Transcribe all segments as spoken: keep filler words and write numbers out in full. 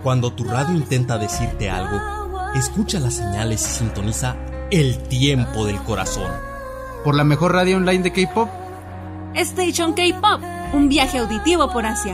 Cuando tu radio intenta decirte algo, escucha las señales y sintoniza el tiempo del corazón. Por la mejor radio online de K-pop, Station K-pop, un viaje auditivo por Asia.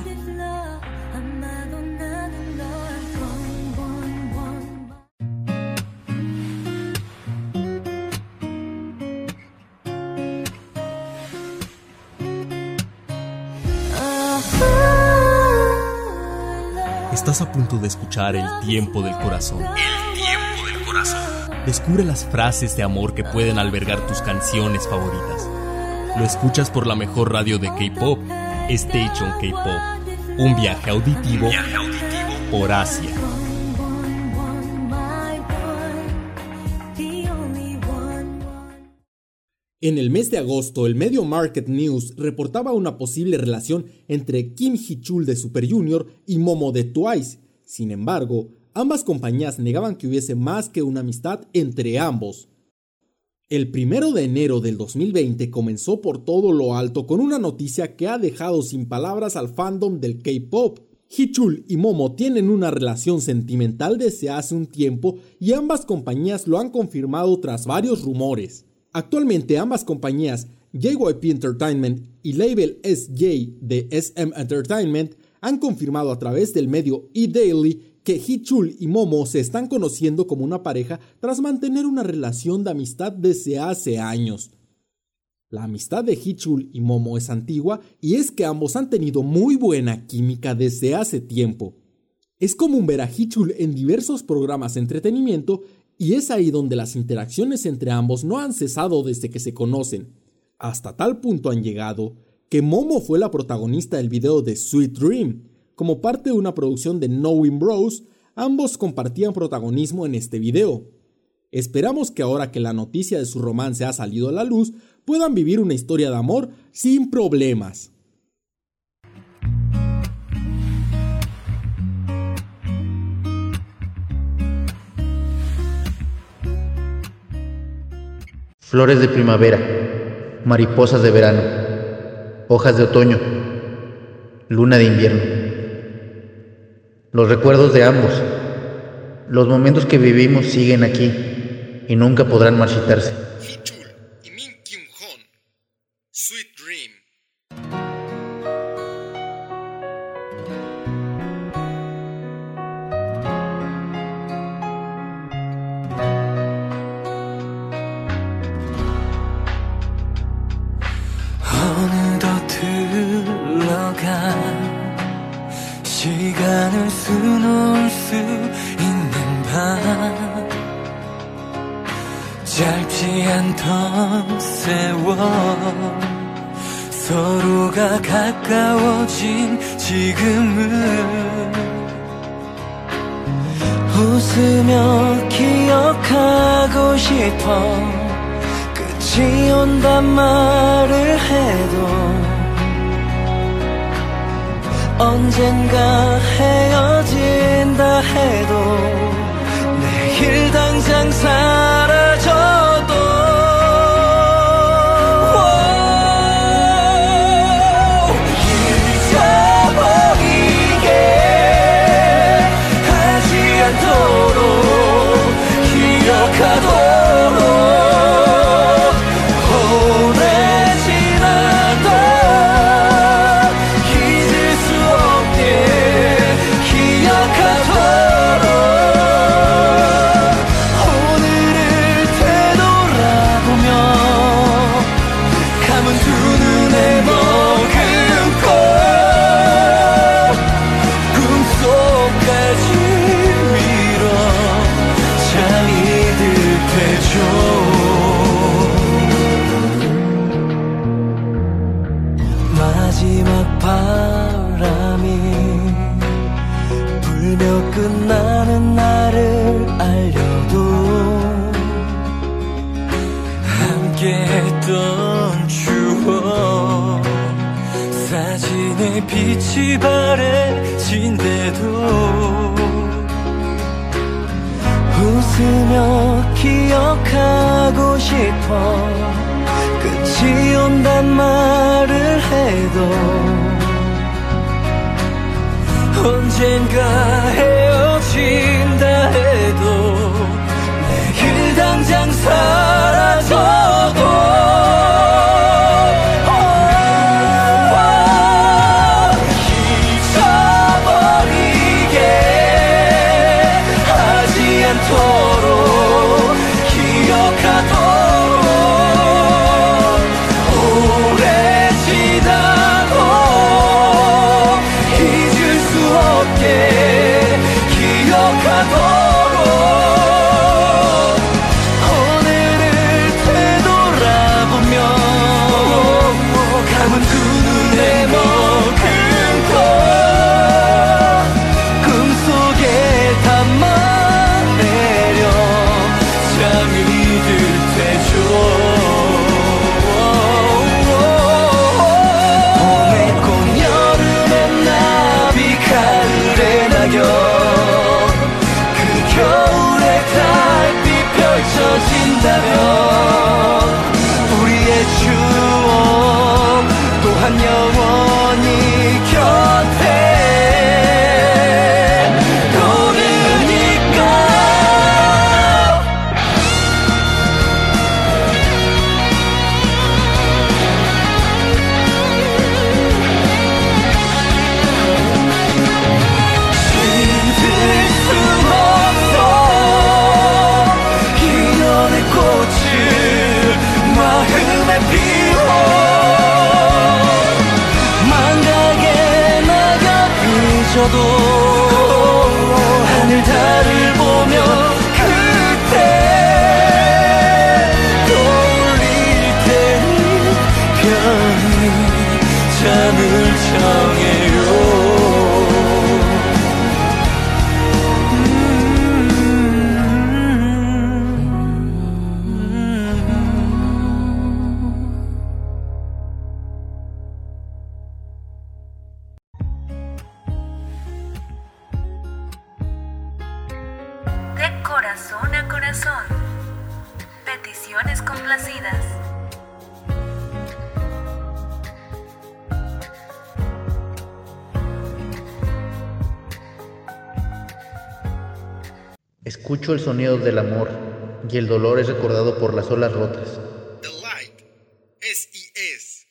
Estás a punto de escuchar el tiempo del corazón. El tiempo del corazón. Descubre las frases de amor que pueden albergar tus canciones favoritas. Lo escuchas por la mejor radio de K-pop, Station K-pop. Un viaje auditivo, viaje auditivo por Asia. En el mes de agosto, el medio Market News reportaba una posible relación entre Kim Hee-chul de Super Junior y Momo de Twice. Sin embargo, ambas compañías negaban que hubiese más que una amistad entre ambos. El primero de enero del dos mil veinte comenzó por todo lo alto con una noticia que ha dejado sin palabras al fandom del K-pop. Hee-chul y Momo tienen una relación sentimental desde hace un tiempo y ambas compañías lo han confirmado tras varios rumores. Actualmente ambas compañías, J Y P Entertainment y Label S J de S M Entertainment, han confirmado a través del medio E-Daily que Hee-chul y Momo se están conociendo como una pareja tras mantener una relación de amistad desde hace años. La amistad de Hee-chul y Momo es antigua y es que ambos han tenido muy buena química desde hace tiempo. Es común ver a Hee-chul en diversos programas de entretenimiento y es ahí donde las interacciones entre ambos no han cesado desde que se conocen. Hasta tal punto han llegado que Momo fue la protagonista del video de Sweet Dream. Como parte de una producción de Knowing Bros, ambos compartían protagonismo en este video. Esperamos que ahora que la noticia de su romance ha salido a la luz, puedan vivir una historia de amor sin problemas. Flores de primavera, mariposas de verano, hojas de otoño, luna de invierno. Los recuerdos de ambos, los momentos que vivimos siguen aquí y nunca podrán marchitarse. Hee-chul y Min Kyung-hoon, Sweet Dream. 시간을 수놓을 수 있는 밤 짧지 않던 세월 서로가 가까워진 지금은 웃으며 기억하고 싶어 끝이 온단 말을 해도 언젠가 헤어진다 해도 내일 당장 사라져도 잊어버리게 하지 않도록 기억하도록 오래 지나도 마지막 바람이 불며 끝나는 날을 알려도 함께했던 추억 사진에 빛이 바래진대도 웃으며 기억하고 싶어 끝이 온단 말을 해도 언젠가 헤어 이루어진다 해도 내일 당장 사라져도 않도록 기억하도록 오래 지나도 잊을 수 없게 기억하도록 오늘을 되돌아보며 감은 두 눈에 머금고 꿈속에 담아 봄의 꽃 여름의 나비 가을의 낙엽 그 겨울의 달빛 펼쳐진다면 우리의 추억 또한 영원히 곁에 저도 하늘 달을 보며 그때 떠올릴 테니 편히 잠을 청해요. Corazón a corazón. Peticiones complacidas. Escucho el sonido del amor y el dolor es recordado por las olas rotas. The Light, S I S.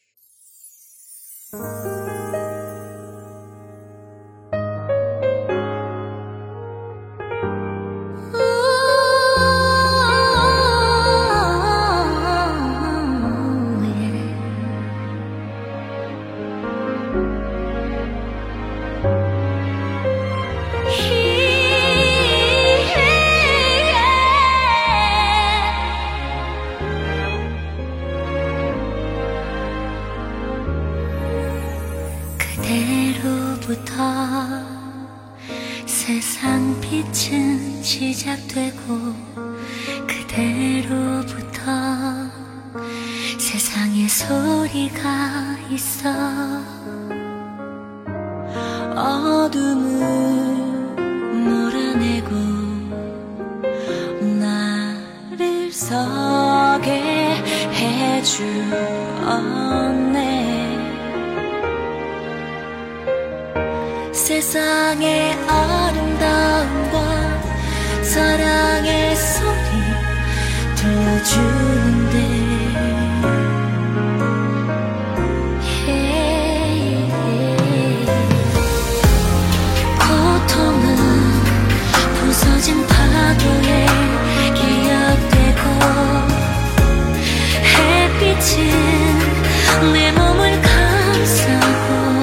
그대로부터 세상 빛은 시작되고 그대로부터 세상에 소리가 있어 어둠을 몰아내고 나를 서게 해주었네. 세상의 아름다움과 사랑의 소리 들려주는데 hey, 고통은 부서진 파도에 기억되고 햇빛은 내 몸을 감싸고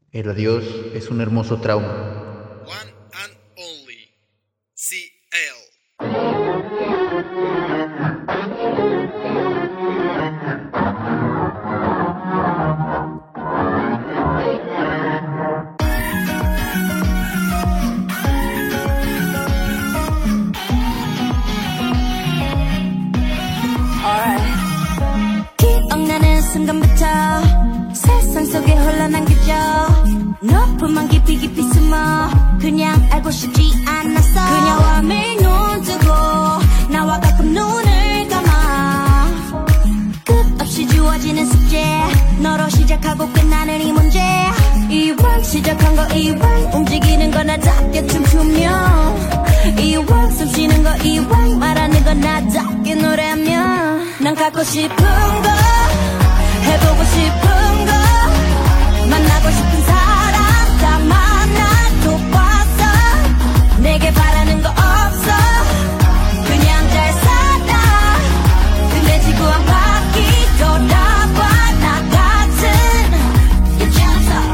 El adiós es un hermoso trauma. One and only. C L. 기억나는 순간부터 세상 속에 혼란한 그저 높음만 깊이 깊이 숨어 그냥 알고 싶지 않았어. 그녀와 매일 눈 뜨고 나와 가끔 눈을 감아 끝없이 주어지는 숙제 너로 시작하고 끝나는 이 문제. 이왕 시작한 거 이왕 움직이는 거 나답게 춤추며 이왕 숨 쉬는 거 이왕 말하는 거 나답게 노래하며 난 갖고 싶은 거 해보고 싶은 거 만나고 싶은 사람 다 만나도 봤어. 내게 바라는 거 없어 그냥 잘 살아. 근데 지구 한 바퀴 돌아봐 나 같은 여자서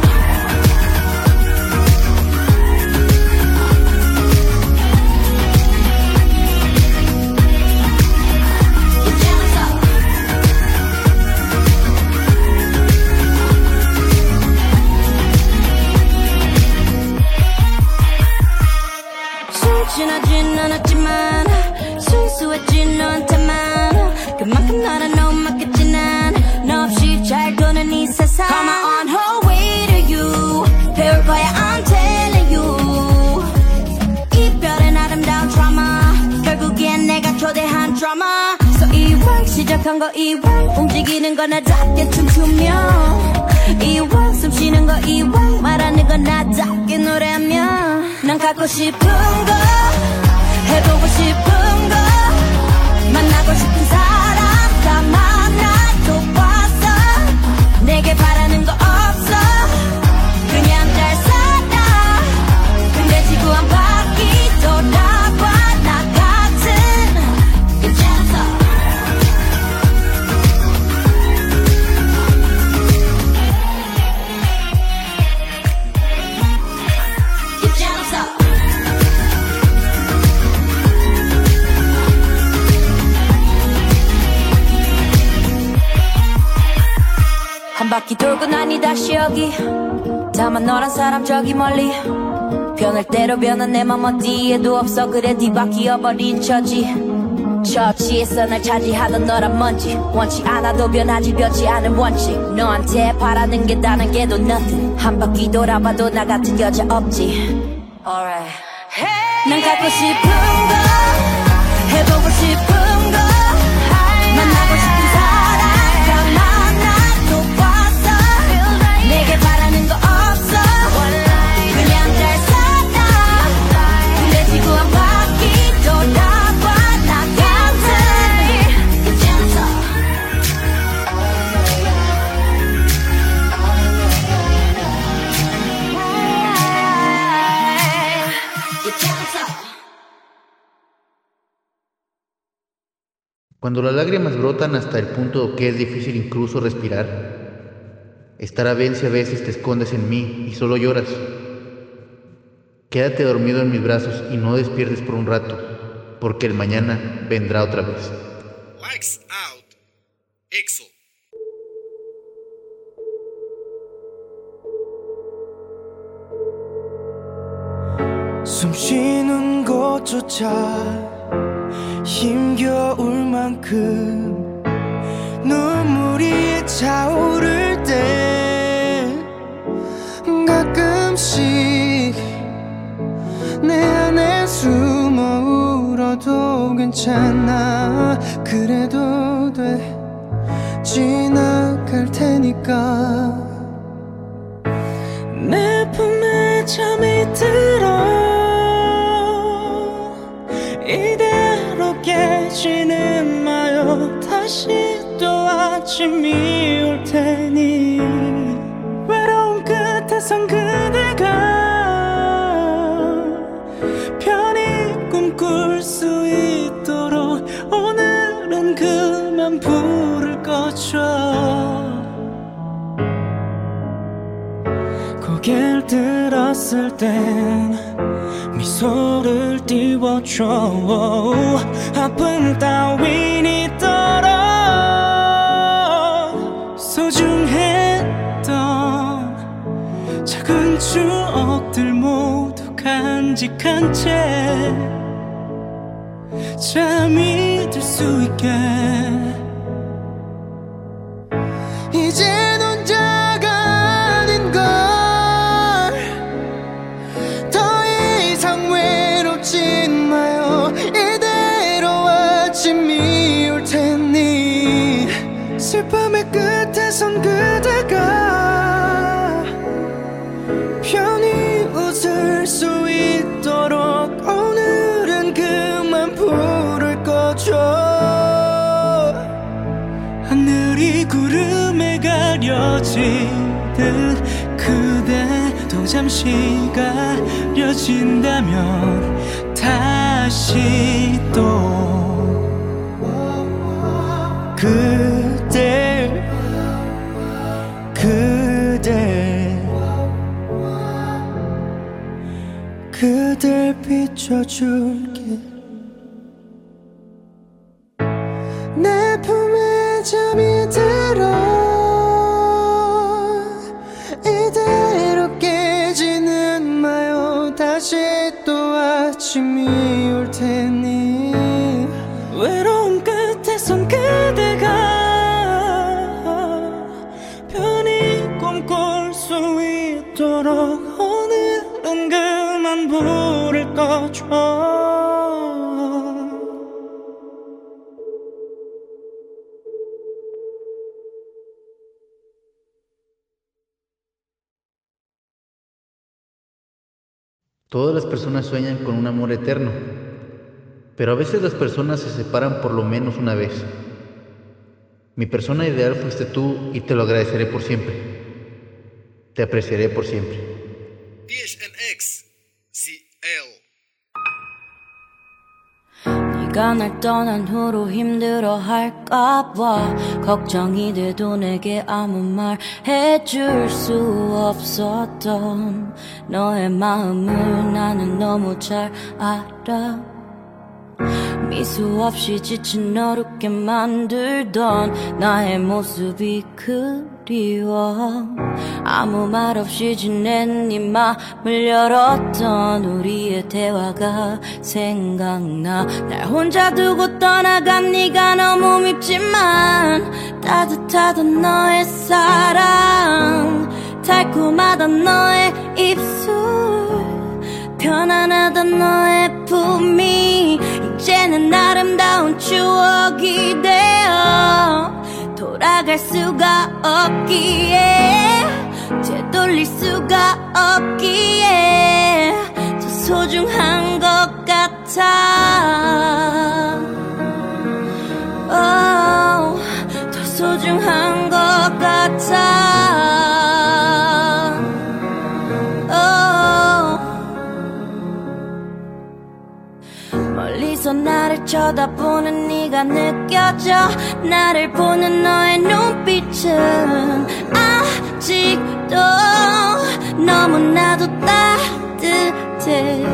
순진하진 않았지만 순수했지 너한테만 그만큼 나를 너무 맡겼지 난 너 없이 잘 도는 이 세상. Come on her way to you 배울 거야 I'm telling you. 이별은 아름다운 드라마 결국엔 내가 초대한 드라마. So 이왕 시작한 거 이왕 움직이는 거 나답게 춤추며 이왕 숨 쉬는 거 이왕 말하는 거 나답게 노래하며 난 갖고 싶은 거 해보고 싶은 거 만나고 싶은 사람 다 만나도 봤어. 내게 바라는 거 없어 그냥 잘 살아. 근데 지구 한 바퀴 돌아봐 나 같은 여자서 여자서 한 바퀴 돌고 나니 다시 여기 다만 너란 사람 저기 멀리 변할 대로 변한 내 맘 어디에도 없어. 그래 뒤바뀌어버린 처지 처지에서 날 차지하던 너란 먼지 원치 않아도 변하지 변치 않은 원칙. 너한테 바라는 게 다른 게도 nothing. 한 바퀴 돌아봐도 나 같은 여자 없지. Alright. Hey. 난 갖고 싶은 거 해보고 싶은 거 만나고 싶은 사람 다 만나도 봤어. 내게 바라는 거 없어 그냥 잘 살아. 근데 지구 한 바퀴 돌아봐 나 같은 여자서 Cuando las lágrimas brotan hasta el punto que es difícil incluso respirar, estará bien si a veces te escondes en mí y solo lloras. Quédate dormido en mis brazos y no despiertes por un rato, porque el mañana vendrá otra vez. Lights out. EXO. 숨 쉬는 것조차 힘겨울 만큼 눈물이 차오를 때 가끔씩 내 안에 숨어 울어도 괜찮아. 그래도 돼 지나갈 테니까 내 품에 잠이 들어 이대로 깨지는 마요. 다시 또 아침이 올 테니 외로운 끝에선 그대가 편히 꿈꿀 수 있도록 오늘은 그만 불을 꺼줘. 고개 미소를 띄워줘. 아픔 따윈 있더라. 소중했던 작은 추억들 모두 간직한 채 잠이 들 수 있게 이젠 혼자가 아닌 걸 더 이상 외롭지 마요. 이대로 아침이 올 테니 슬픔의 끝에선 그대가 편히 웃을 수 있도록 오늘은 그만 불을 꺼줘. 하늘이 구름에 가려지듯 그대도 잠시 가려진다면 다시 또 그댈 그댈 그댈 비춰줄게. 내 품에 잠이 들어 이대로 깨지는 마요. 다시 또 아침이 올 테니 외로움 끝에선 그대가 편히 꿈꿀 수 있도록 오늘은 그만 불을 꺼줘. Todas las personas sueñan con un amor eterno, pero a veces las personas se separan por lo menos una vez. Mi persona ideal fuiste tú y te lo agradeceré por siempre. Te apreciaré por siempre. T H N X C L 네가 날 떠난 후로 힘들어할까봐 걱정이 돼도 내게 아무 말 해줄 수 없었던 너의 마음을 나는 너무 잘 알아. 미소 없이 지친 너를 웃게 만들던 나의 모습이 그리워. 아무 말 없이 지낸 네 맘을 열었던 우리의 대화가 생각나. 날 혼자 두고 떠나간 네가 너무 밉지만 따뜻하던 너의 사랑, 달콤하던 너의 입술, 편안하던 너의 품이 이제는 아름다운 추억이 되어 돌아갈 수가 없기에, 되돌릴 수가 없기에 더 소중한 것 같아. oh, 더 소중한 것 같아. oh. 멀리서 나를 쳐다보는 네가 느껴져. 나를 보는 너의 눈빛은 아직도 너무나도 따뜻해.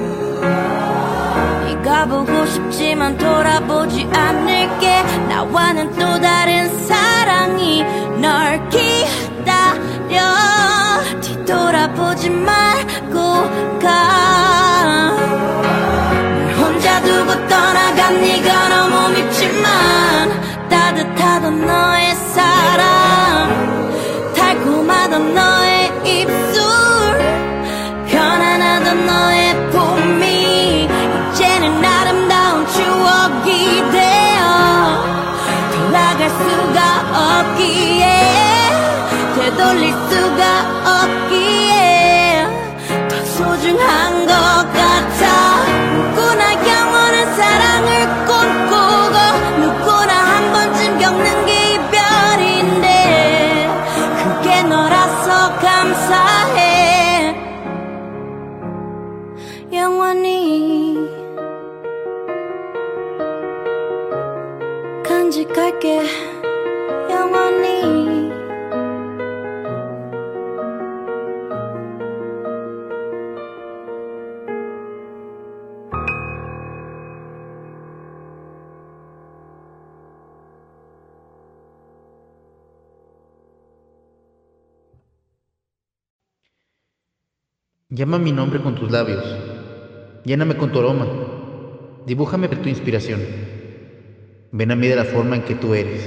네가 보고 싶지만 돌아보지 않을게. 나와는 또 다른 사랑이 널 기다려. 뒤돌아보지 말고 가. 혼자 두고 떠나간 네가 너무 밉지만 따뜻하던 너의 사랑, 달콤하던 너의 입술, 편안하던 너의 품이 이제는 아름다운 추억이 되어 돌아갈 수가 없기에, 되돌릴 수가 없기에 더 소중한 것 같아. 누구나 영원한 사랑을 꿈꾸고 누구나 한 번쯤 겪는 게 이별인데 그게 너라서 감사해. 영원히 간직할게. 영원히 Llama mi nombre con tus labios, lléname con tu aroma, dibújame tu inspiración. Ven a mí de la forma en que tú eres.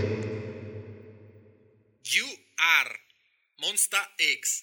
You are Monsta X.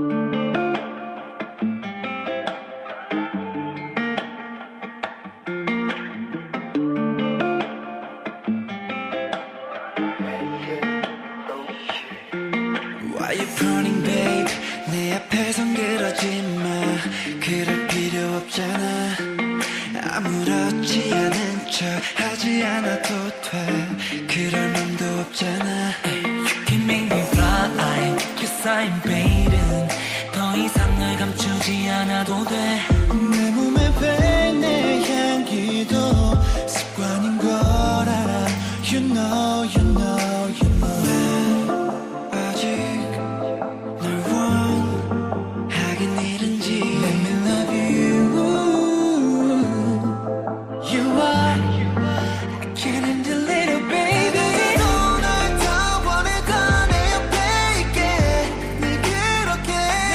Why you running, babe? 내 앞에선 그러지 마. 그럴 필요 없잖아. 아무렇지 않은 척 하지 않아도 돼. 그럴 놈도 없잖아. You can make me fly, cause I'm bathing. 더 이상 널 감추지 않아도 돼. 내 몸에 배인 내 향기도 습관인 걸 알아. You know, you know, you know. 아직 널 원하긴 이른지. Let me love you. You are, I can't handle it, oh baby. 오늘 더 원해 더 내 옆에 있게. 네 그렇게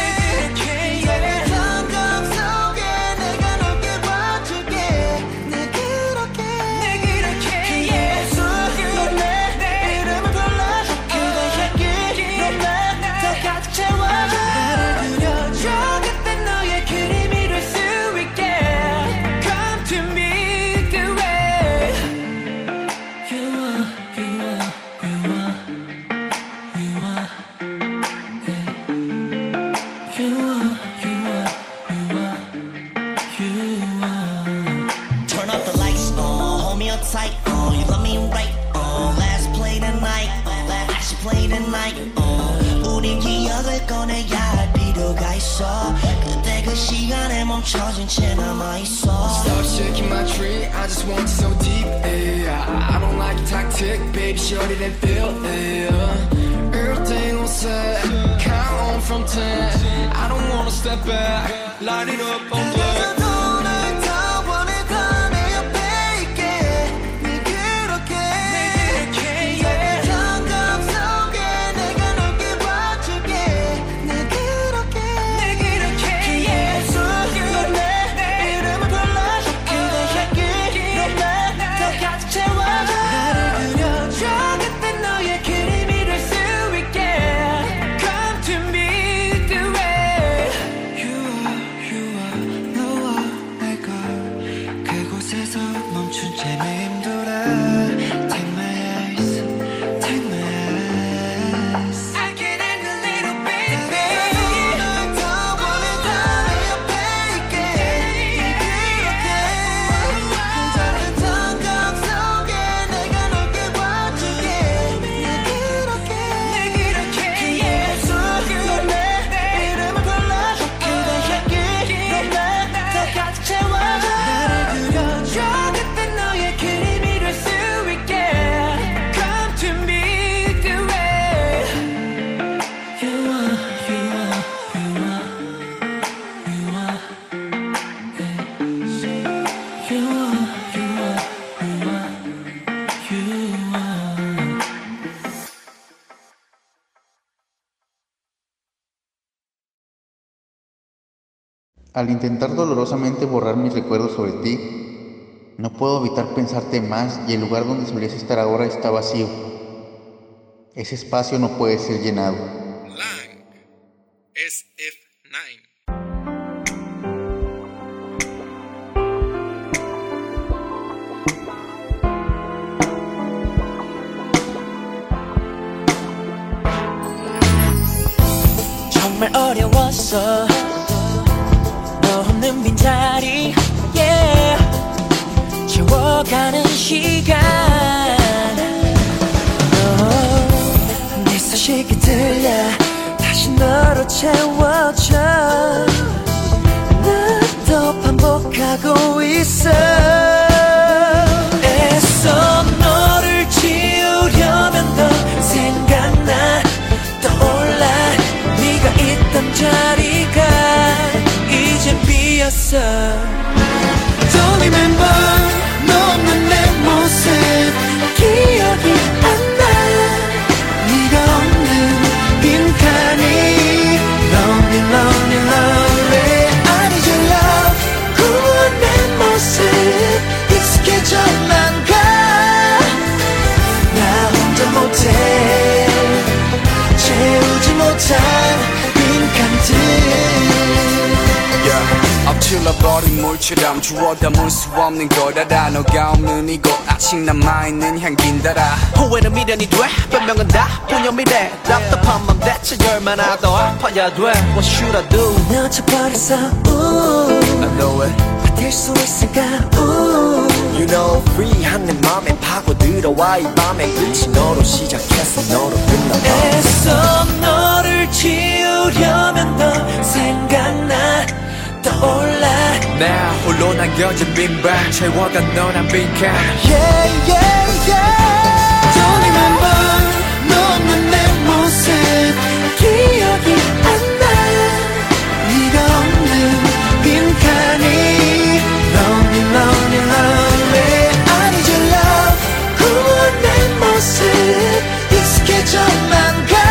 내 감정 속에 내가 넓게 봐줄게. 네 그렇게 내 그렇게 예수 그래 내 이름을 불러줄게. 그대 향기 너만 더 가득 채워. 나를 그려줘 그때 너의 그림이 될 수 있게. Come to me the way you are, you are, you are, you are, yeah. You are, you are, you are, you are. Turn up the lights on, hold me up tight on. You love me right on. Let's play tonight, let's play tonight on. 우린 기억을 꺼내야 할 필요가 있어. 그때 그 시간에 멈춰진 채 남아있어. Stop shaking my tree, I just want you so deep, yeah. I don't like it tactic, baby, shorty that feel, yeah. Everything will say, count on from ten. I don't wanna step back, light it up on black. 오늘 더 원해 더 내 옆에 있게. 네 그렇게 내 감정 속에 내가 넓게 봐줄게. 네 그렇게 내 그렇게 예수 그래 내 이름을 불러줄게. 그대 향기 너만 더 가득 채워. 나를 그려줘 그때 너의 그림이 될 수 있게. Come to me the way you are, you are. 너와 내가 그곳에서 멈춘 채 맴돌아. Take my eyes, take my eyes. I can't handle it, oh baby. 오늘 더 원해 더 내 옆에 있게. 그렇게 그 작은 감정 속에 내가 넓게 봐줄게. 네 그렇게 내 그렇게 예수 그래 내 이름을 불러줄게. 그대 향기 너만 더 가득 채워. 나를 그려줘 그때 너의 그림이 될 수 있게. Come to me the way you are, you are, you are, you are, yeah. You are, you are, you are, you are. Al intentar dolorosamente borrar mis recuerdos sobre ti, no puedo evitar pensarte más y el lugar donde solías estar ahora está vacío. Ese espacio no puede ser llenado. Lang. S F nueve. 정말 어려웠어 너 없는 빈자리 yeah. 채워가는 시간 oh. 내 소식이 들려 다시 너로 채워져 나도 반복하고 있어 애써 너를 지우려면 더 생각나 떠올라 네가 있던 자리가 이제 비었어 Don't remember 너 없는 내 모습 기억이 안 나 네가 없는 빈칸이 Lonely lonely lonely 흘러버린 물처럼 주워 담을 수 없는 걸 알아 너가 없는 이곳 아직 남아있는 향긴 달아 후회는 미련이 돼 변명은 다 분념이래 답답한 맘 대체 얼마나 더 아파야 돼 What should I do 놓쳐버렸어 I know it 버틸 수 있을까 You know free한 내 맘에 파고들어와 이 밤의 끝이 너로 시작해서 너로 끝나봐 애써 너를 지우려면 너 생각나 떠올라 나 홀로 남겨진 빈방 채워가 너란 빈칸 Yeah yeah yeah Don't remember 너는 내 모습 기억이 안 나 네가 없는 빈칸이 Lonely lonely lonely I need your love 후원 내 모습 익숙해져만 가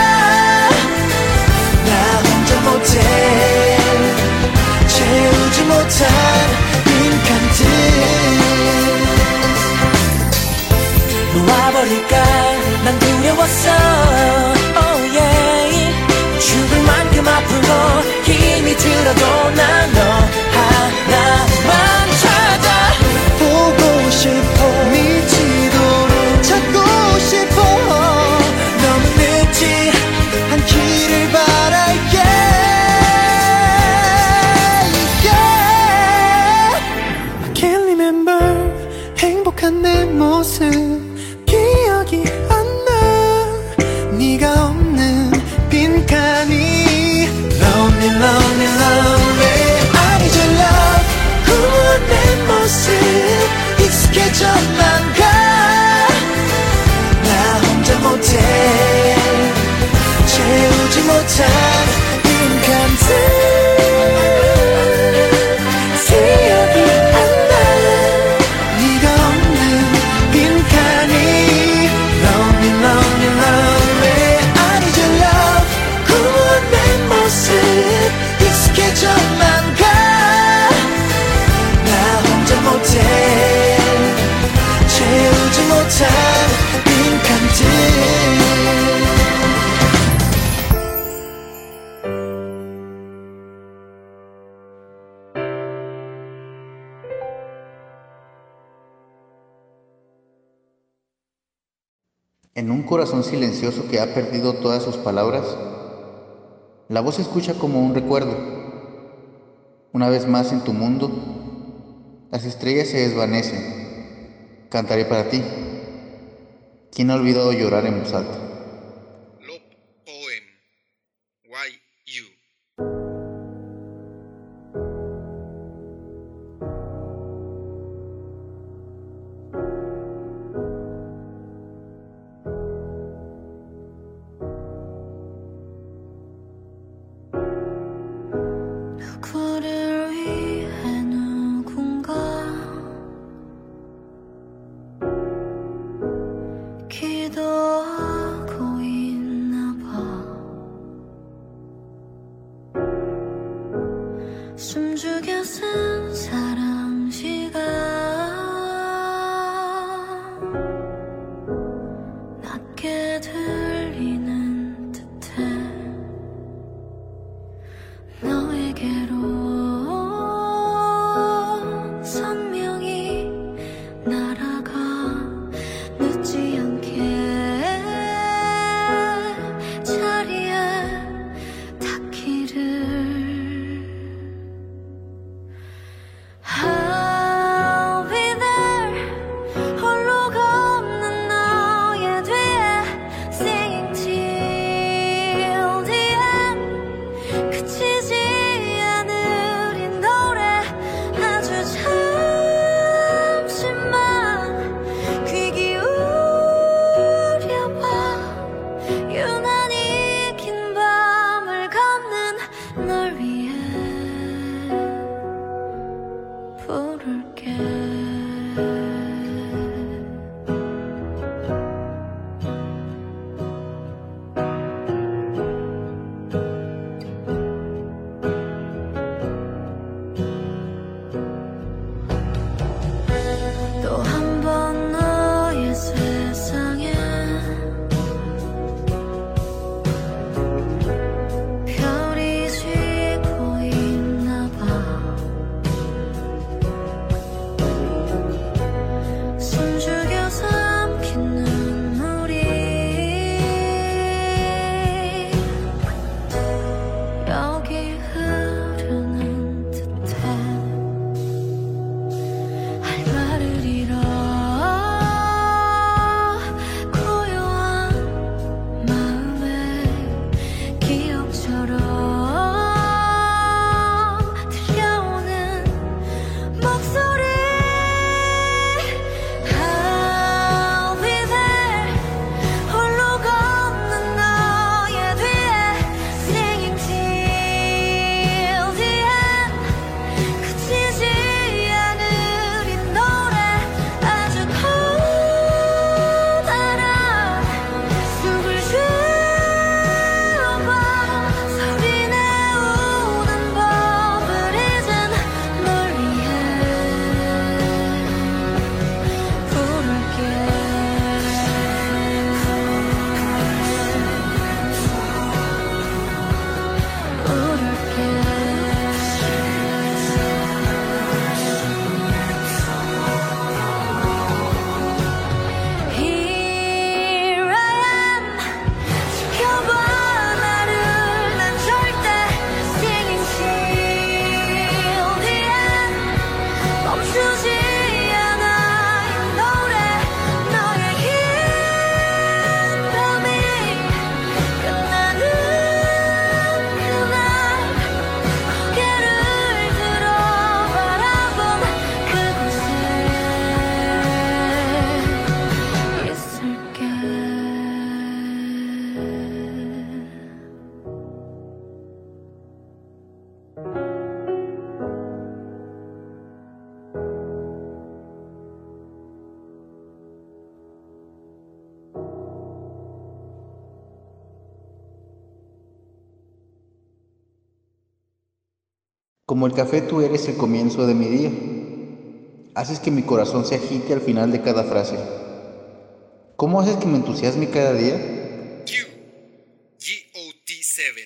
나 혼자 못해 채우지 못한 빈칸들 놓아버릴까 난 두려웠어 oh yeah 죽을 만큼 아프고 힘이 들어도 난 너 하나만 찾아 보고 싶어 미치도록 찾고 싶어 너무 늦지 않기를 바랄게 행복한 내 모습 기억이 안 나 네가 없는 빈칸이 Lonely lonely lonely I need your love 후원 내 모습 익숙해져만 가 나 혼자 못해 채우지 못한 빈칸들 익숙해져만 가 나 혼자 못해 채우지 못한 빈칸들 En un corazón silencioso que ha perdido todas sus palabras, la voz se escucha como un recuerdo. Una vez más en tu mundo, las estrellas se desvanecen. Cantaré para ti. ¿Quién ha olvidado llorar en voz alta? Love Poem. Why You? 숨죽여 쓴 사랑 시간 낮게 들리는 듯해 너에게로 선명히 날아가 늦지 않게 자리에 닿기를 I'll be there 홀로 걷는 너의 뒤에 Singing till the end 그치지 않을 이 노래 아주 잠시만 귀 기울여봐 유난히 긴 밤을 걷는 널 위해 부를게 또 한 번 너의 세상에 별이 지고 있나 봐 Como el café tú eres el comienzo de mi día. Haces que mi corazón se agite al final de cada frase. ¿Cómo haces que me entusiasme cada día? Q, G O T siete.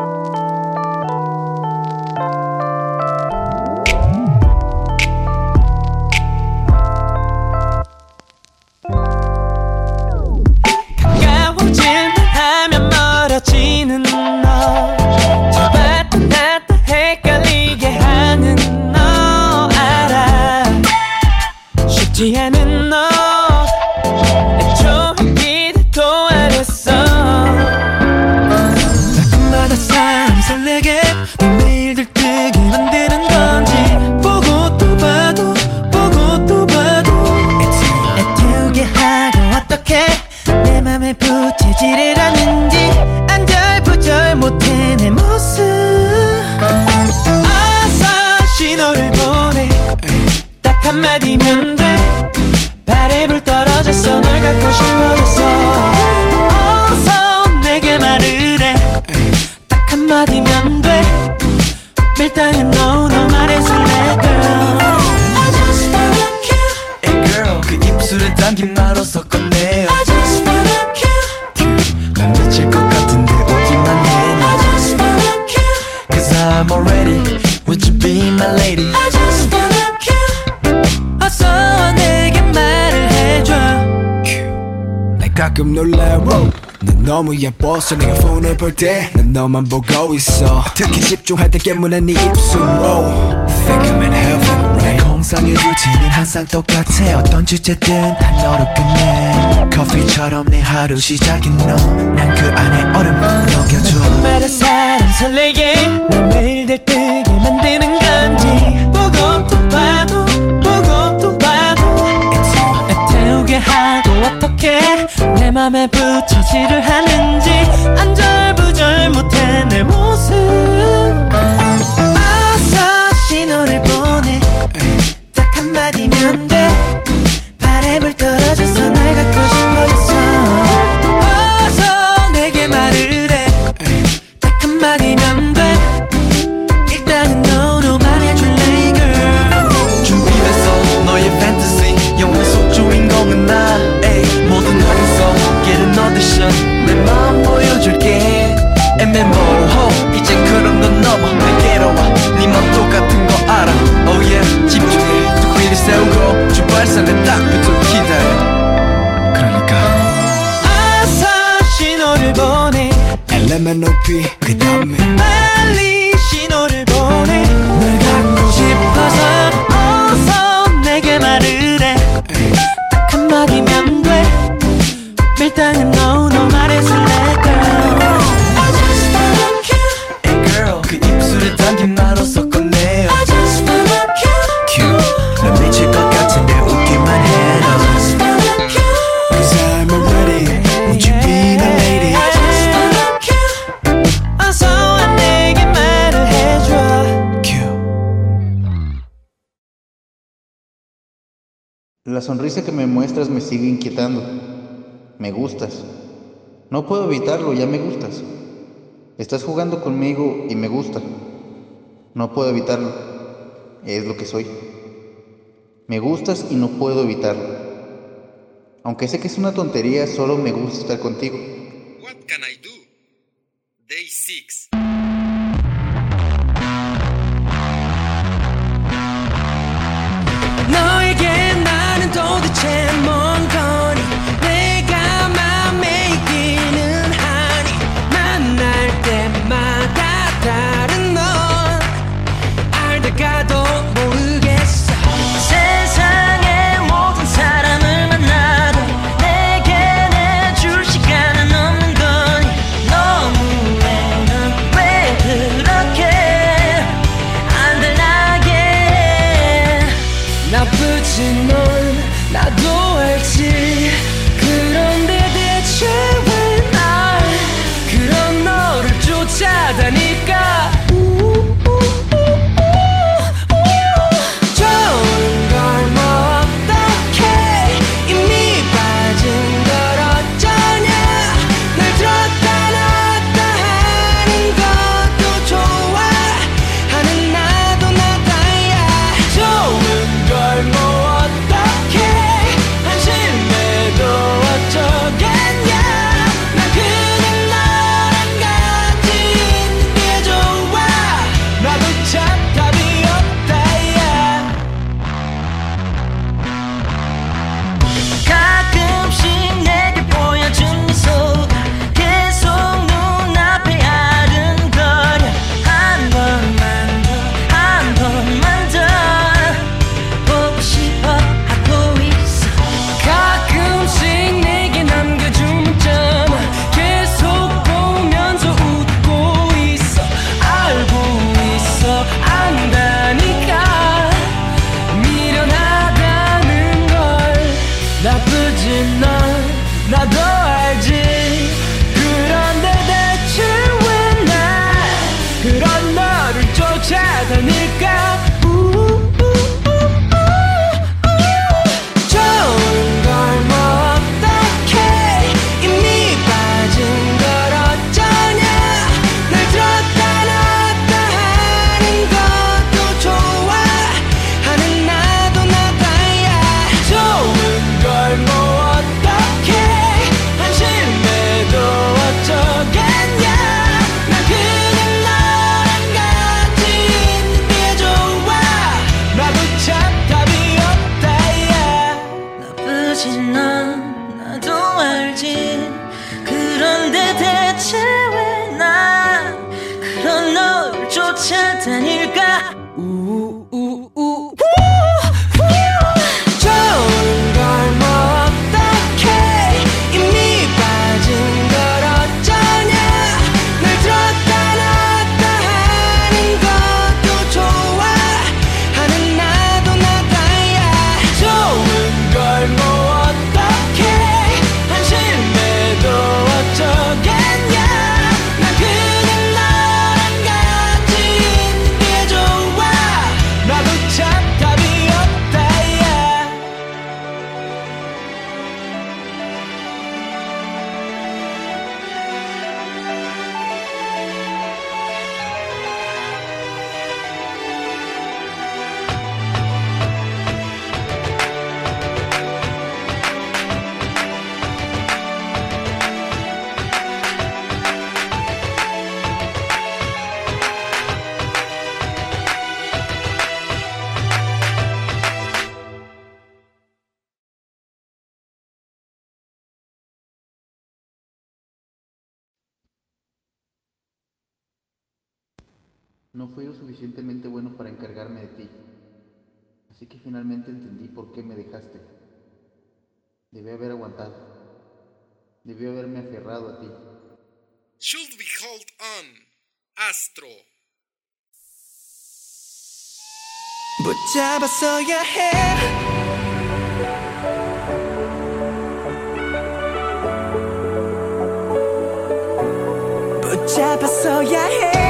하면 멀어지는 너 저봤다 놨다 헷갈리게 하는 너 알아 쉽지 않은 너 애초하기도 아랬어 가끔마다 사람 설레게 매일 들뜨게 만드는 건지 보고 또 봐도 보고 또 봐도 애태우게 하고 어떡해 내 맘에 부채질을 하는지 안절부절 못해 내 모습 어서 신호를 보내 딱 한마디면 돼 발에 불 떨어졌어 널 갖고 싶어졌어 어서 내게 말을 해 딱 한마디면 돼 밀당은 no no 말해줄래 girl I just wanna kill Hey girl 그 입술에 담긴 말 어서 꺼내 I just wanna 난 미칠 것 같은데 오기만 해 I just wanna kill Cause I'm all ready Would you be my lady I just wanna kill 어서 내게 말을 해줘 날 가끔 놀라워 넌 너무 예뻐서 내가 폰을 볼 때 난 너만 보고 있어 특히 집중할 때 깨무는 네 입술 oh, Think I'm in heaven right? 공상의 루틴은 항상 똑같아 어떤 주제든 다 너로 끝내 커피처럼 내 하루 시작인 너 난 그 안에 얼음을 녹여줘 가끔마다 사람 설레게 날 매일 들뜨게 만드는 건지 보고 또 봐도 보고 또 봐도 애태우게 하고 어떡해 내 맘에 부채질을 하는지 안절부절 못해 내 모습 어서 신호를 보내 딱 한마디면 돼 발에 불 떨어져서 날 갖고 싶어졌어 어서 내게 말을 해 딱 한마디면 돼 일단은 no no 말해줄래 girl 준비됐어 너의 fantasy 영화 속 주인공은 나 에이 모든 어리석게는 audition 내 마음 보여줄게 애매모호 이제 그런 건 넘어 내게로 와 네 맘 똑같은 거 알아 oh yeah 집중해 두 귀를 세우고 주발산에 딱 붙어 기다려 그러니까 어서 신호를 보내 엘레멘 높이 그 다음에 빨리 신호를 보내 널 갖고 싶어서 어서 내게 말을 해 딱 한마디면 돼 밀당은 no no 말해줄래 girl I just wanna kill Hey girl 그 입술에 담긴 말 어서 꺼내 I just wanna kill Cute La sonrisa que me muestras me sigue inquietando. Me gustas. No puedo evitarlo, ya me gustas. Estás jugando conmigo y me gusta. No puedo evitarlo. Es lo que soy. Me gustas y no puedo evitarlo. Aunque sé que es una tontería, solo me gusta estar contigo. What can I do? Day six. 너에게 나는 도대체 뭔 거니 내가 맘에 있기는 하니 만날 때마다 다른 넌 알다가도 모르겠어 세상의 모든 사람을 만나도 내게 내줄 시간은 없는 거니 너무해는 왜 그렇게 안 달라게 나쁘진 넌 나도 알지 그런데 대체 왜 날 그런 너를 쫓아다닐까 좋은 걸 뭐 어떡해 이미 빠진 걸 어쩌냐 날 들었다 놨다 하는 것도 좋아 하는 나도 나다야 좋은 걸 뭐 어떡해 한심해도 어쩌겠냐 난 그냥 너랑 같이 있는 게 좋아 나도 참 답이 없다야 가끔씩 내게 보여준 미소가 계속 눈앞에 아른거려 한 번만 더 한 번만 더 보고 싶어 하고 있어 가끔씩 내게 남겨준 문자만 계속 보면서 웃고 있어 알고 있어 안다니까 미련하다는 걸 나쁘진 넌 나도 알지 그런데 대체 왜 날 그런 너를 쫓아다닐까 좋은 걸 뭐 어떡해 이미 빠진 걸 어쩌냐 날 들었다 놨다 하는 것도 좋아 하는 나도 나다야 좋은 걸 뭐 어떡해 한심해도 어쩌겠냐 난 그냥 너랑 같이 있는 게 좋아 나도 참 답이 없다야 나쁘진 넌 나도 알지 그런데 대체 왜 나 그런 너를 쫓아다닐까 우우우우 좋은 걸 뭐 어떡해 이미 빠진 걸 어쩌냐 날 들었다 놨다 하는 것도 좋아 하는 나도 나다야 좋은 걸 뭐 어떡해 한심해도 어쩌겠냐 난 그냥 너랑 같이 있는 게 좋아 나도 참 답이 없다야 No fui lo suficientemente bueno para encargarme de ti. Así que finalmente entendí por qué me dejaste. Debí haber aguantado. Debí haberme aferrado a ti. Should we hold on? Astro. 붙잡았어야 해 붙잡았어야 해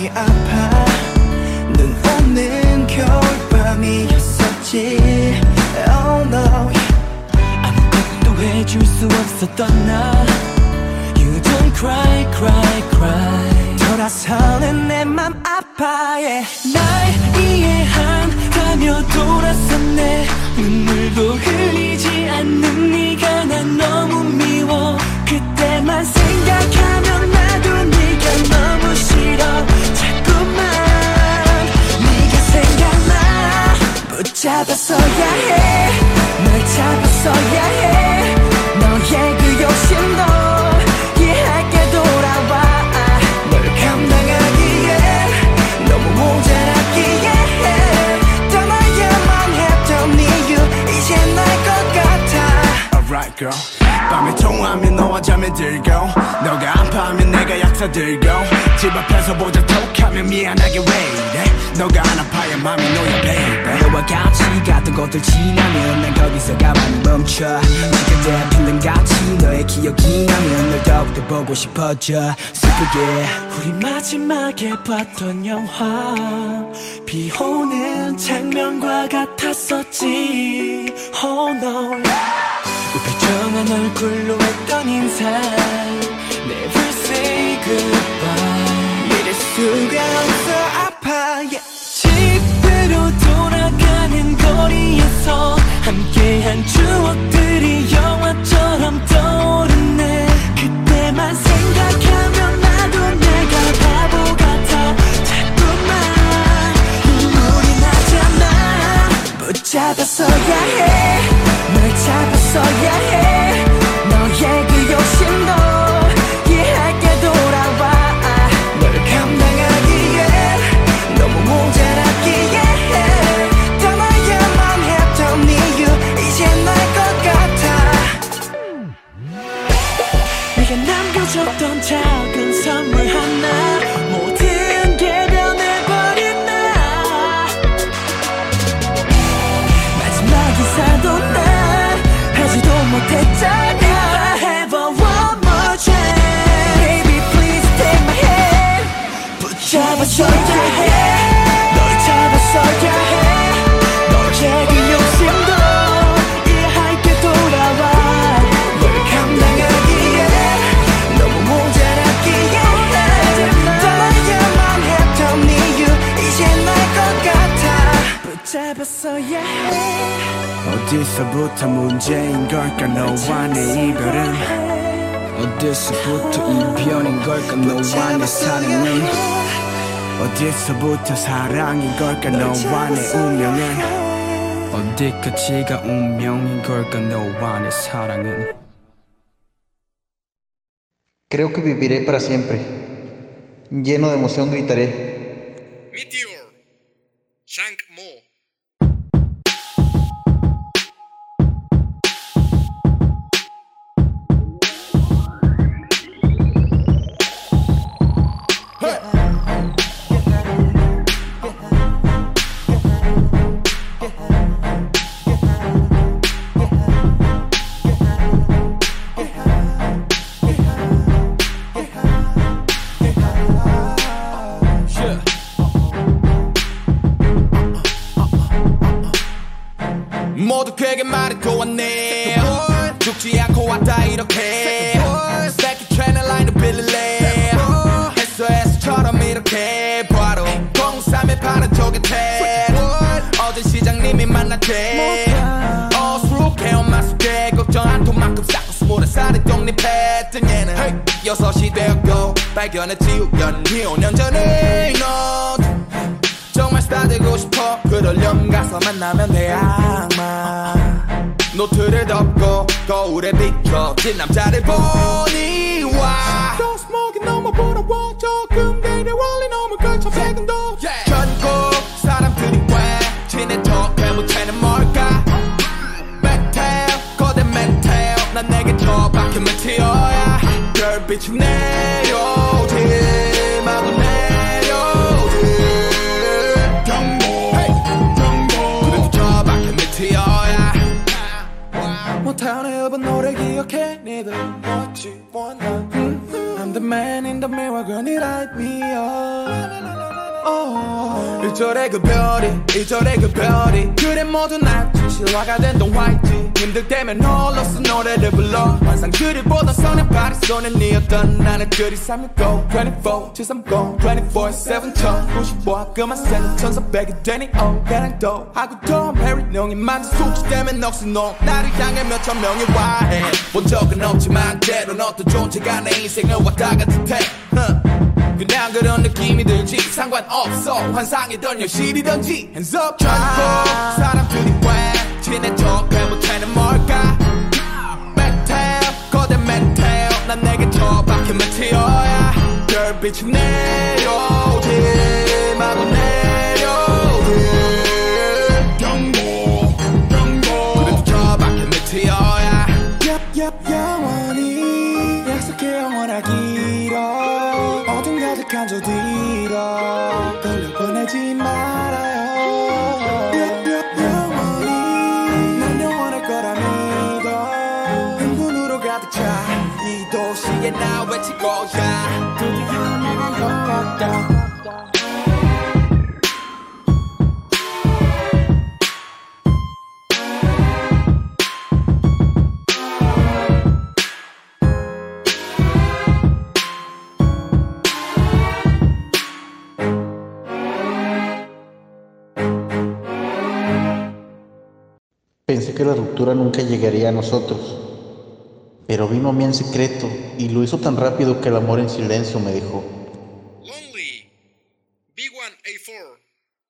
마음이 아파 눈 오는 겨울밤이었었지. Oh no. 아무것도 해줄 수 없었던 나. You don't cry cry cry. 돌아서는 내 맘 아파 yeah. 날 이해한다며 돌아섰네. 눈물도 흘리지 않는 네가 난 너무 미워. 그때만 생각하면 나도 네가 너무 싫어. 자꾸만 네가 생각나. 붙잡았어야 해. 널 잡았어야 해. 너의 그 욕심도 이해할게. 돌아와 널 감당하기에 너무 모자랐기에 떠나야만 했던 이유 이제 날 것 같아. Alright girl. 밤에 통화하면 너와 잠에 들고 너가 아파하면 내가 약사 들고 집 앞에서 보자 톡하면 미안하게 왜 이래. 너가 안 아파야 맘이 놓여 baby. 너와 같이 갔던 곳들 지나면 난 거기서 가만히 멈춰. 지금 내 필름같이 너의 기억이 나면 널 더욱더 보고 싶어져. 슬프게 우리 마지막에 봤던 영화 비 오는 장면과 같았었지. Oh no. 우울증한 얼굴로 했던 인사 Never say goodbye. 믿을 수가 없어 아파 yeah. 집으로 돌아가는 거리에서 함께한 추억들이 영화처럼 떠오르네. 그때만 생각하면 나도 내가 바보 같아. 자꾸만 눈물이 나잖아. 붙잡았어야 해. 널 잡았어야 해. 너의 그 욕심도 이해할게. 돌아와 널 감당하기에 너무 모자랐기에 떠나야만 했던 이유 이제 날 것 같아. 내가 남겨줬던 작은 선물 하나 모든 게 변해버린 나. 마지막 인사도 나 하지도 못했잖아. Have a one more chance. Baby please take my hand. 붙잡았어야 해. 널 잡았어야 해. 너의 그 욕심도 이해할게. 돌아와 널 감당하기에 너무 모자랐기에 떠나야만 했던 이유 이제 날 것 같아. 붙잡았어야 해. 어디서부터 문제인 걸까 너와 내 이별은. 어디서부터 이별인 걸까 너와 내 사랑은. 어디서부터 사랑인 걸까 너와 내 운명은. 어디까지가 운명인 걸까 너와 내 사랑은. Creo que viviré para siempre. Lleno de emoción gritaré. Meteor, Shank Mo. 모두 그에게 말해도 왔네. 죽지 않고 왔다 이렇게 새끼 채널 라인을 빌릴래. 에스오에스처럼 이렇게 바로 공삼의 파란 쪽에 태 어제 시장님이 만났대. 어수룩해 엄마 숙대 걱정 않도만큼 쌓고 스물한 살에 독립했던 얘는 여섯이 되었고 발견했지 우연히 오 년 전에 너 정말 스타 되고 싶어. 그러려면 가서 만나면 돼 아마. 노트를 덮고 거울에 비춰진 남자를 보니 와 Don't smoke 너무 부러워. 조금 내려 원리 너무 걸쳐 백은도 전국 사람들이 왜 지네 턱 회무채는 뭘까. 메텔 거대 메텔 난 내게 더 박힌 메테어야. 별빛이 내려오지 마구 내려오지 경고 경고 그래도 저 박힌 메테어야. 못하는 앨범 노래 기억해 니들 What you wanna mm, I'm the man in the mirror girl need light me up oh. 일절의 그 별이 이절의 그 별이 그래 모두 낫지 실화가 된 동화있지 힘들 때면 홀로서 노래를 불러 환상들이보다 선의 발이 손에 니었던 나는 그리 삼육오 이십사 칠삼공 이십사 칠 천구십오 그만 세는 천사백이 되니 어 가랑도 하고 톰 해리 농이 만든 숙취 때문에 넋이 놓 나를 향해 몇천 명이 와해 본 적은 없지만 때론 어떤 존재가 내 인생을 왔다 갔을 테 그냥 그런 느낌이 들지 상관없어 환상이던 현실이던지 Hands up 이십사 사람들이 왜 친해져 그 못하는 뭘까 메테오 거대 메테오 난 내게 더 박힌 메테오야 별빛이 내려오지 마구 내려오지 경고 경고 그래도 더 박힌 메테오야 Yep yep 영원히 약속해 영원하기로 어딘가득한 저 뒤로 돌려보내지 말아요 영원히 난 영원할 거라 믿어 흥분으로 가득 차 이 도시에 나 외치고야 드디어 내가 걸었다 Pensé que la ruptura nunca llegaría a nosotros, pero vino a mí en secreto y lo hizo tan rápido que el amor en silencio me dejó. Lonely, B one A four.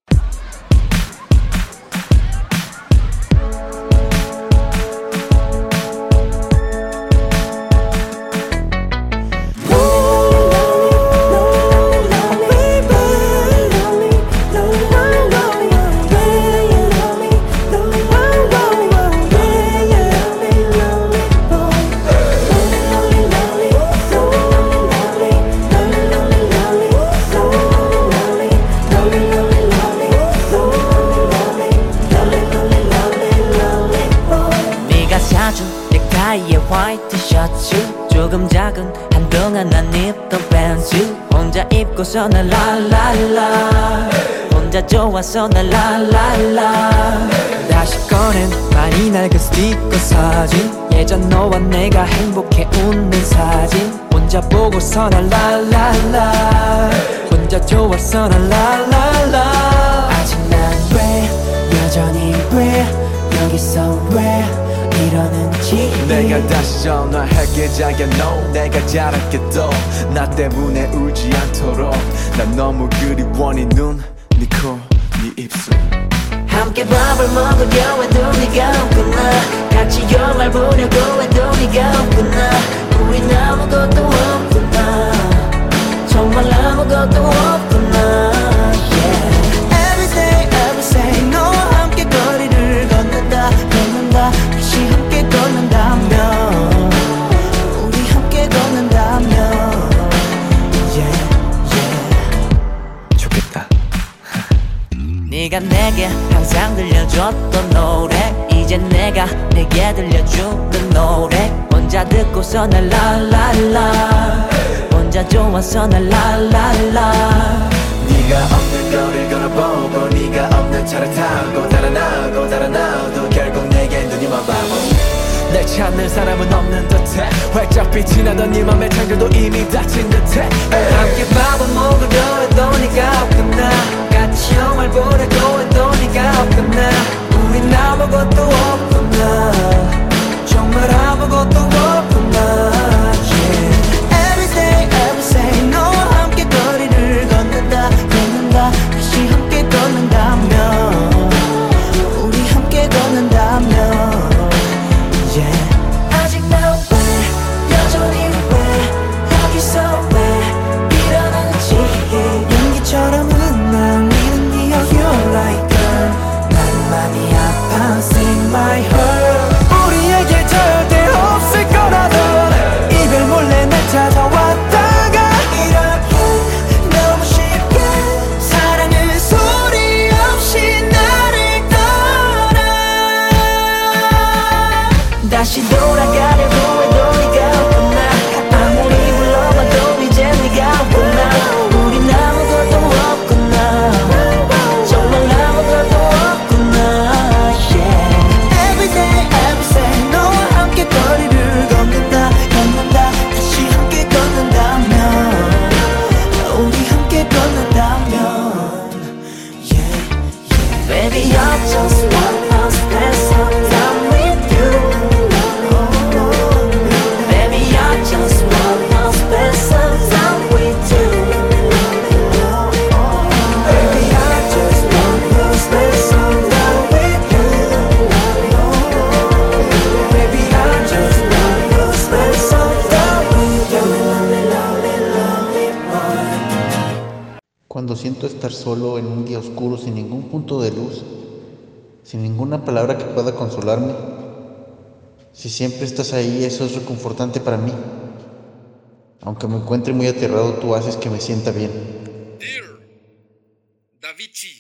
화이트 셔츠 조금 작은 한동안 안 입던 팬츠 혼자 입고서 날 랄랄라 혼자 좋아서 날 랄랄라 다시 꺼낸 많이 낡은 스티커 사진 예전 너와 내가 행복해 웃는 사진 혼자 보고서 날 랄랄라 혼자 좋아서 날 랄랄라 아직 난 왜 여전히 왜 여기서 왜 이러는지 내가 다시 전화할게 자기야 no 내가 잘할게 또 나 때문에 울지 않도록 난 너무 그리워 네 눈, 네 코, 네 입술 함께 밥을 먹으려 해도 네가 없구나 같이 영화를 보려고 해도 네가 없구나 우린 아무것도 없구나 정말 아무것도 없구나 yeah. Every day, every day 너와 함께 거리를 걷는다 걷는다 다시 함께 걷는다면 우리 함께 걷는다면 yeah, yeah. 좋겠다 네가 내게 항상 들려줬던 노래 이제 내가 내게 들려주는 노래 혼자 듣고서 날 랄랄라 혼자 좋아서 날 랄랄라 네가 없는 거리를 걸어보고 네가 없는 차를 타고 달아나고 달아나도 결국 내게 눈이 먼 바보 날 찾는 사람은 없는 듯해 활짝 빛이 나던 네 맘의 창조도 이미 닫힌 듯해 함께 밥을 먹으려 해도 네가 없구나 같이 영화를 보려고 해도 네가 없구나 우린 아무것도 없구나 정말 아무것도 없구나 yeah. Every day, every day 너와 함께 거리를 걷는다 걷는다 다시 함께 걷는다면 우리 함께 걷는다면 yeah. 아직 나 왜 여전히 왜 여기서 왜 이러는지 연기처럼 흩날리는 기억 You're like girl 난 많이 아파 Sing my heart 우리에게 절대 없을 거라도 siento estar solo en un día oscuro sin ningún punto de luz, sin ninguna palabra que pueda consolarme. Si siempre estás ahí, eso es reconfortante para mí. Aunque me encuentre muy aterrado, tú haces que me sienta bien. Dear Davichi.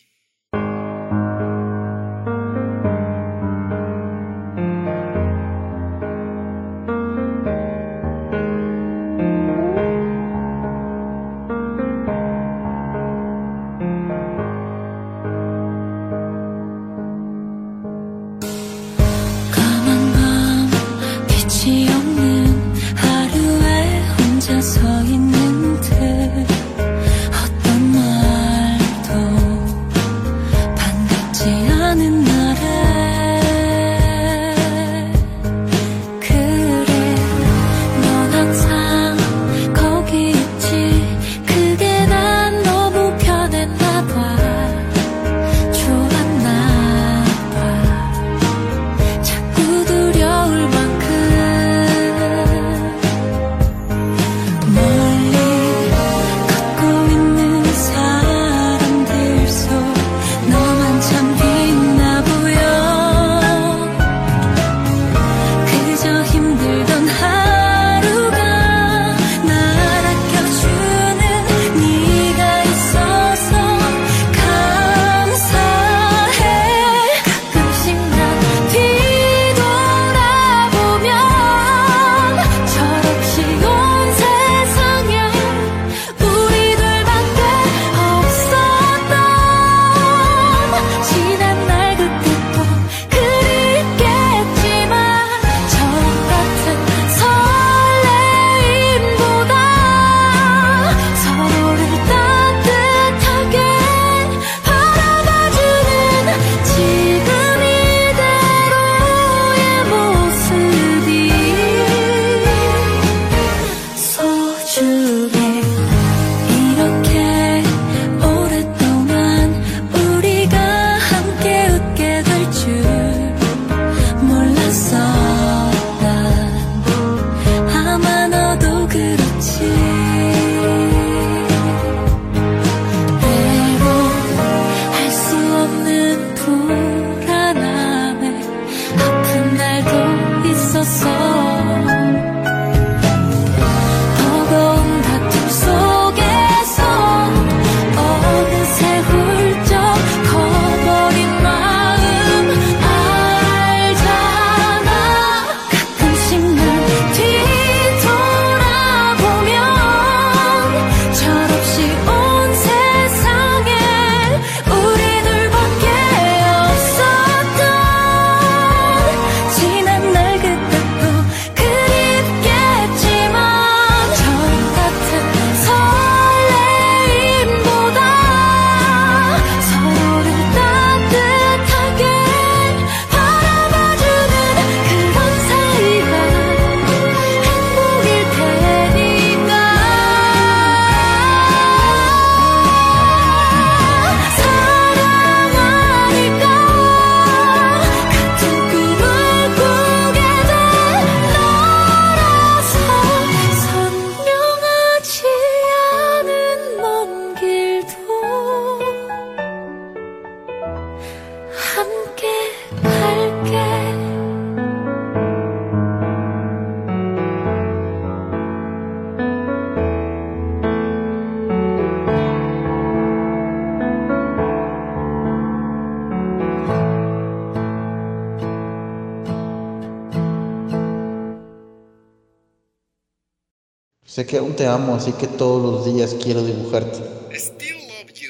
Sé que aún te amo, así que todos los días quiero dibujarte. Still Love You.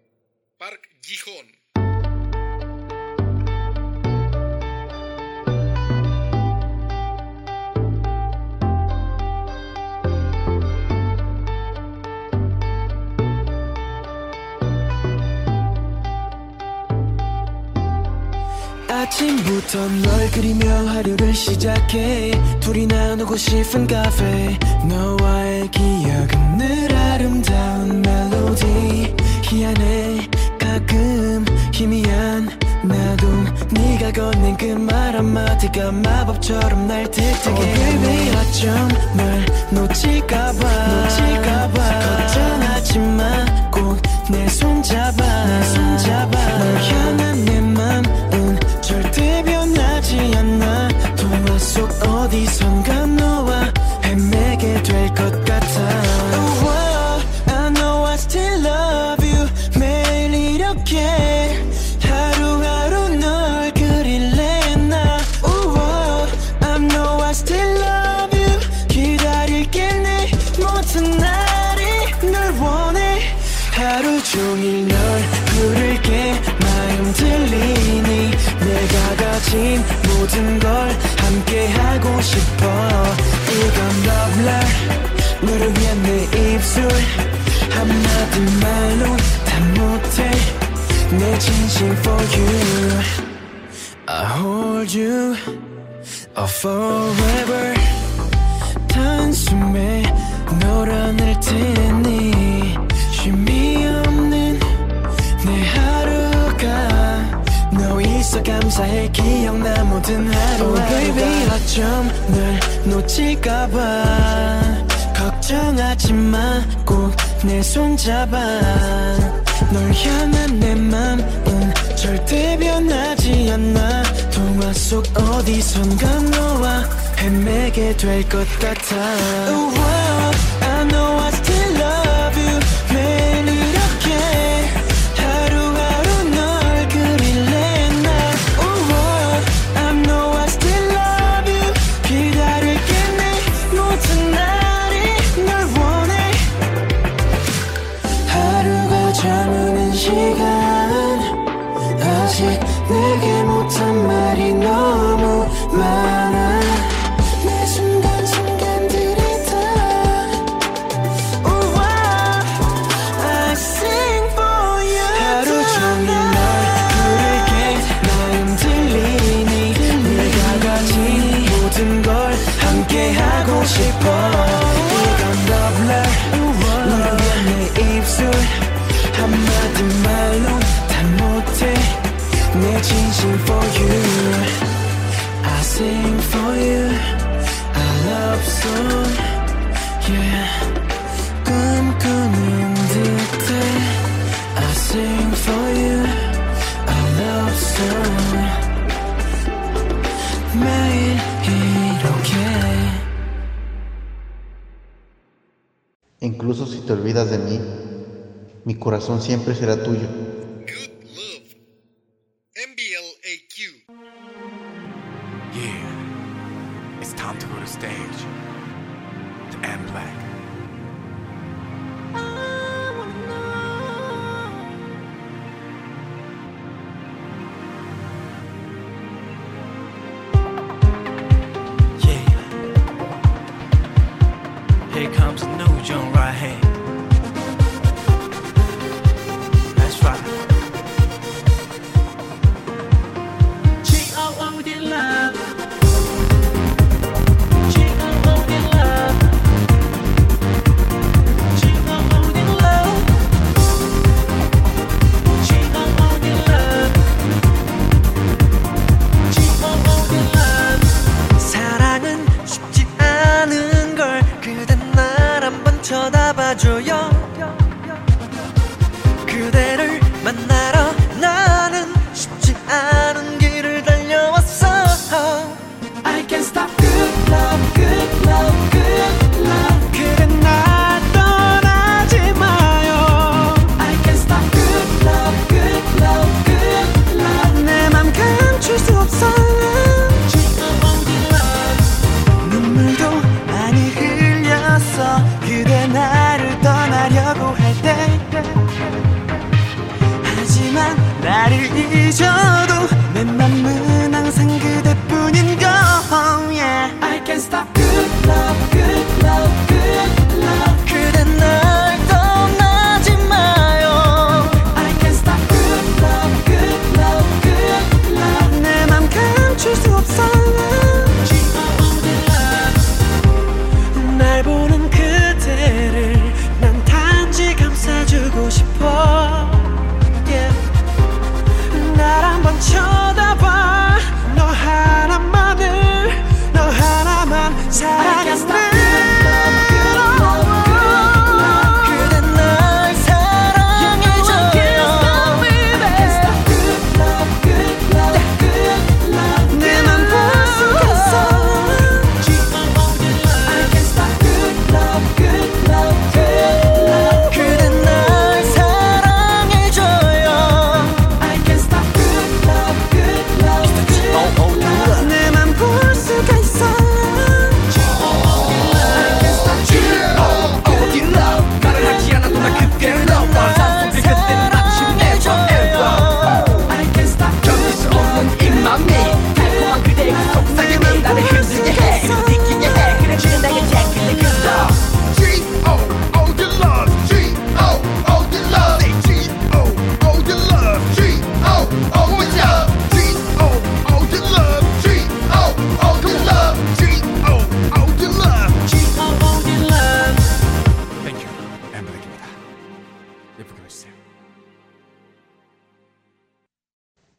Park Ji-hoon. 아침부터 널 그리며 하루를 시작해 둘이 나누고 싶은 카페 너와의 기억은 늘 아름다운 멜로디 희한해 가끔 희미한 나도 네가 건넨 그 말 한마디가 마법처럼 날 틱틱해 Oh baby 어쩜 널 놓칠까봐 놓칠까봐 걱정하지마 꼭 내 종일 널 부를게 마음 들리니 내가 가진 모든 걸 함께 하고 싶어 이건 love letter 너를 위한 내 입술 한마디 말로 다 못해 내 진심 for you I hold you oh, forever 단숨에 널 안을 테니 쉼이 없는 내 하루가 너 있어 감사해 기억나 모든 하루하루가 oh baby 어쩜 널 놓칠까봐 걱정하지 마 꼭 내 손 잡아 널 향한 내 맘은 절대 변하지 않아 동화 속 어디선가 너와 헤매게 될 것 같아 oh, wow, I know I still love you 매일 이렇게 하루하루 널 그릴래 나 oh, wow, I know I still love you 기다릴게 내 모든 날이 널 원해 하루가 저무는 시간 아직 내게 못한 말이 너무 많아 내 순간순간들이 다 oh, wow, I sing for you 하루 종일 널 부를게 마음 들리니 내가 가진 모든 걸 함께 하고 싶어 이건 love letter 너를 위한 내 입술 한마디 말로 다 못해 내 진심 for you I sing for you I love song yeah 꿈꾸는 듯해 I sing for you I love song 매일 이렇게 Incluso si te olvidas de mí, mi corazón siempre será tuyo. Good Love. M B L A Q. Yeah, it's time to go to stage. To M Black. yeah here comes a new joint right here that's right G O O D love G O O D love G O O D love G O O D love G O O D love 사랑은 쉽지 않은 걸 그대 날 한번 쳐다봐줘요 그대를 만나러 나는 쉽지 않은 길을 달려왔어 I can't stop good love good love good love 그대 날 떠나지 마요 I can't stop good love good love good love 내 맘 감출 수 없어 눈물도 많이 흘렸어 그대 나를 떠나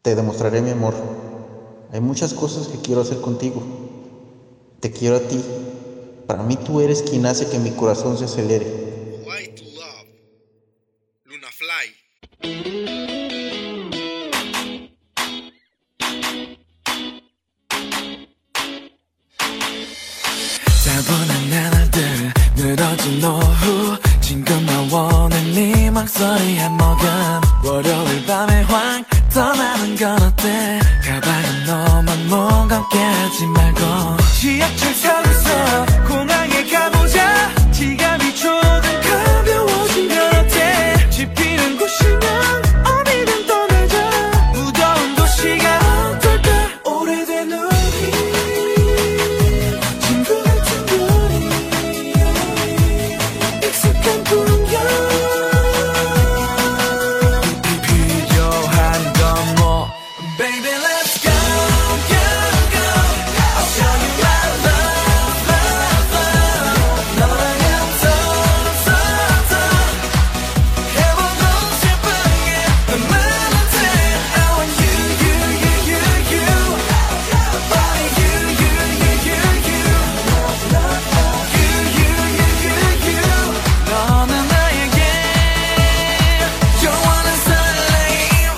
te demostraré mi amor. Hay muchas cosas que quiero hacer contigo. Te quiero a ti. Para mí tú eres quien hace que mi corazón se acelere. Why to love? Luna Fly. 차분한 나날들 늘어진 오후 지금만 원해 네 목소리 한 모금 월요일 밤에 확 떠나는 건 어때 가방은 너만 무겁게 하지 말고 지하철 타고서 공항에 가보자 지갑이 조금 가벼워진 건 어때 집히는 곳이면 어디든 떠나자 무더운 도시가 어떨까 오래된 우리 친구 같은 거리 익숙한 풍경 필요한 건 뭐 Baby let's go go go I'll show you my love love love 너랑 서 서 해보고 싶은 게 많은데 I want you you you you you Only you you you you you You you you you you 너는 나에게 영원한 설레임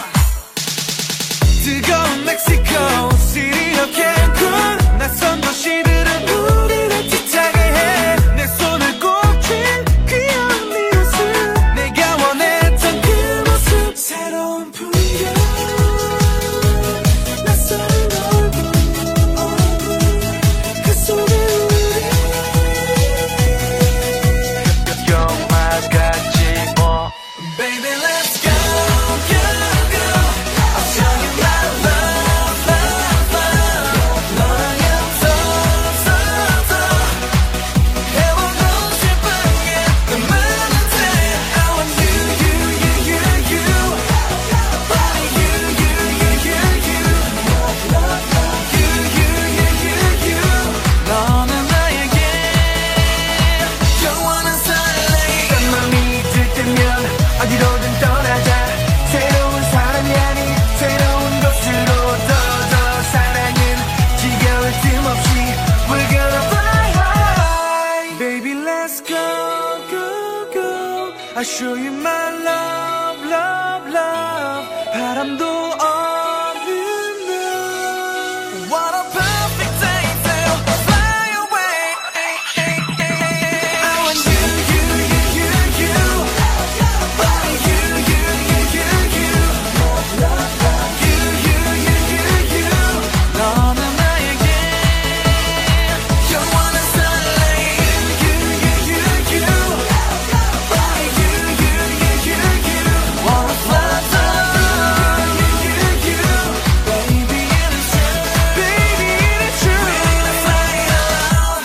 뜨거운 멕시코 시리어 캔쿤 낯선 도시들은 우리를 뜻하게 해 내 손을 꼭 쥔 귀여운 네 모습 내가 원했던 그 모습 새로운 풍경 낯선 얼굴 그 속에 우리 영화 같지 뭐 Baby let's go go go I'll show you my love love love 너랑 서 서 서 해보고 싶은 게 많은데 I want you you you you you Only you you you you you You you you you you 너는 나에게 영원한 설레임 딴 맘이 들 때면 어디로든 떠나자 새로운 사람이 아닌 새로운 곳으로 더 더 사랑은 지겨울 틈 없이 We're gonna fly high Baby let's go go go I'll show you my love love love 바람도 없는 날 What a perfect day to fly away I want you you you you you Only you you you you you You you you you you 너는 나에게 영원한 설레임 You you you you Only you you you you you Wanna fly down You you you Baby it is true Baby it is true We're gonna fly out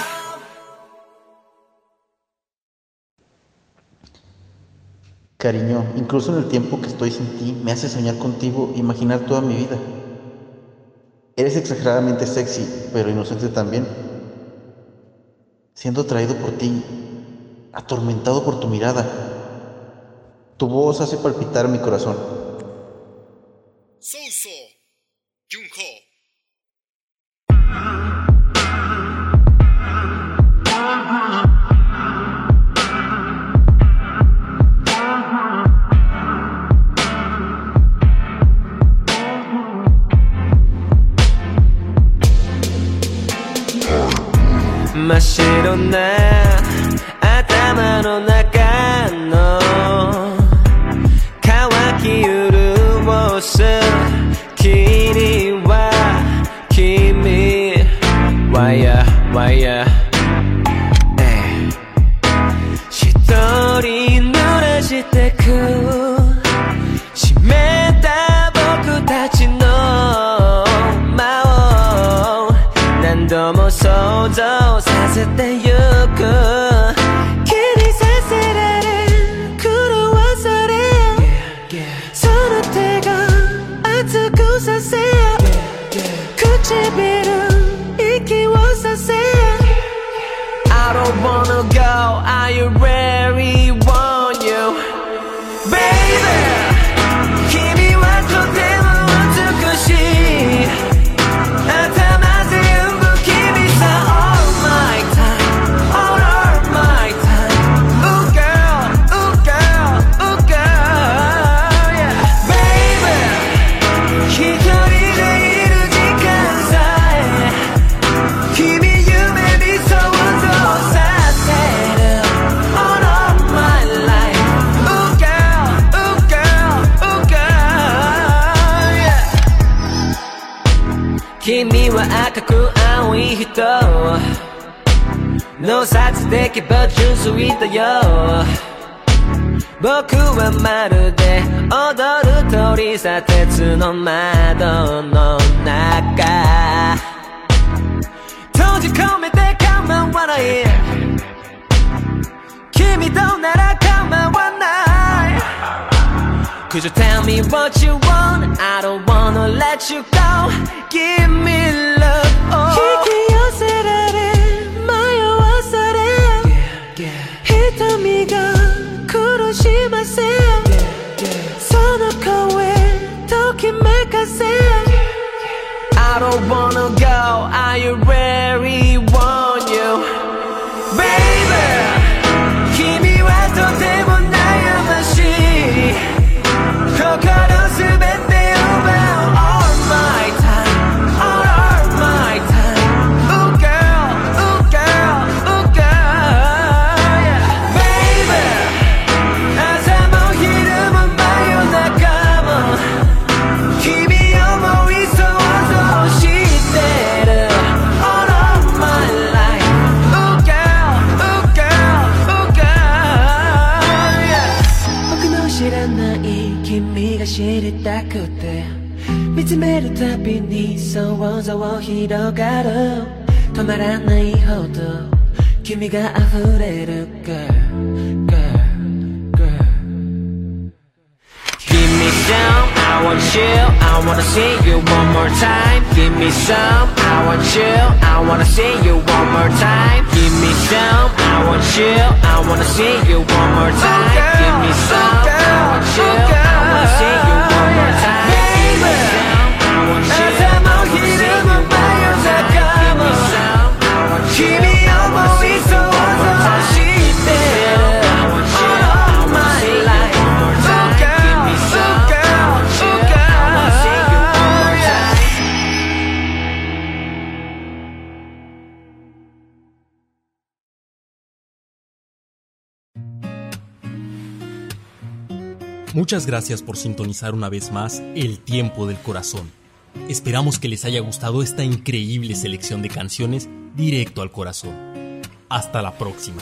Cariño, incluso en el tiempo que estoy sin ti, me hace soñar contigo, imaginar toda mi vida. Eres exageradamente sexy, pero inocente también. Siendo atraído por ti, atormentado por tu mirada. Tu voz hace palpitar mi corazón. So So. Jungho. 真っ白な頭の中の乾き潤す霧は君わやわや一人濡らしてく湿った僕たちの間を何度も想像させてゆく気にさせられ狂わされその手が熱くさせ唇息をさせ I don't wanna go I really want you Baby 君はとても美し赤く青い人の殺できば純粋だよ僕はまるで踊る鳥さ鉄の窓の中閉じ込めて構わない君となら構わない Could you tell me what you want? I don't wanna let you go Give me love、oh、引き寄せられ迷わされ、yeah, yeah、瞳が苦しませ、yeah, yeah、その声ときめかせ、I don't wanna go I really want you Baby 君はとても悩ましい心すべて奪う All my time All my time Ooh girl Ooh girl Ooh girl yeah. Baby 朝も昼も真夜中も君思い想像してる All of my life Ooh girl Ooh girl Ooh girl yeah. 僕の知らない君が知りたくて見つめるたびに想像広がる止まらないほど君が溢れる Girl Girl Girl Give me some I want you I wanna see you one more time Give me some I want you I wanna see you one more time Give me some I want you I wanna see you one more time Give me some I want you I wanna see you one more time Give me some I want you I wanna see you one more time Give me some I want you I wanna see you one more time I want you I wanna see you one more time Give me some I want you I wanna see you one more time Muchas gracias por sintonizar una vez más El Tiempo del Corazón. Esperamos que les haya gustado esta increíble selección de canciones directo al corazón. Hasta la próxima.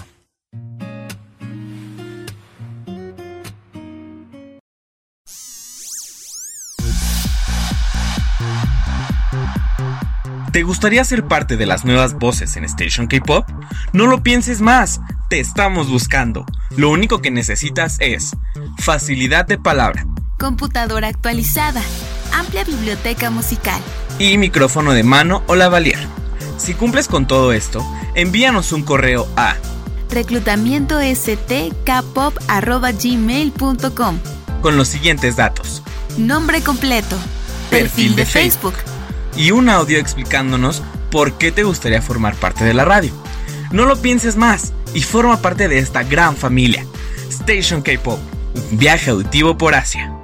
¿Te gustaría ser parte de las nuevas voces en Station K-Pop? No lo pienses más, te estamos buscando. Lo único que necesitas es facilidad de palabra, computadora actualizada, amplia biblioteca musical y micrófono de mano o lavalier. Si cumples con todo esto, envíanos un correo a reclutamiento s t k pop arroba gmail punto com con los siguientes datos: nombre completo, perfil de Facebook y un audio explicándonos por qué te gustaría formar parte de la radio. No lo pienses más y forma parte de esta gran familia. Station K-Pop, un viaje auditivo por Asia.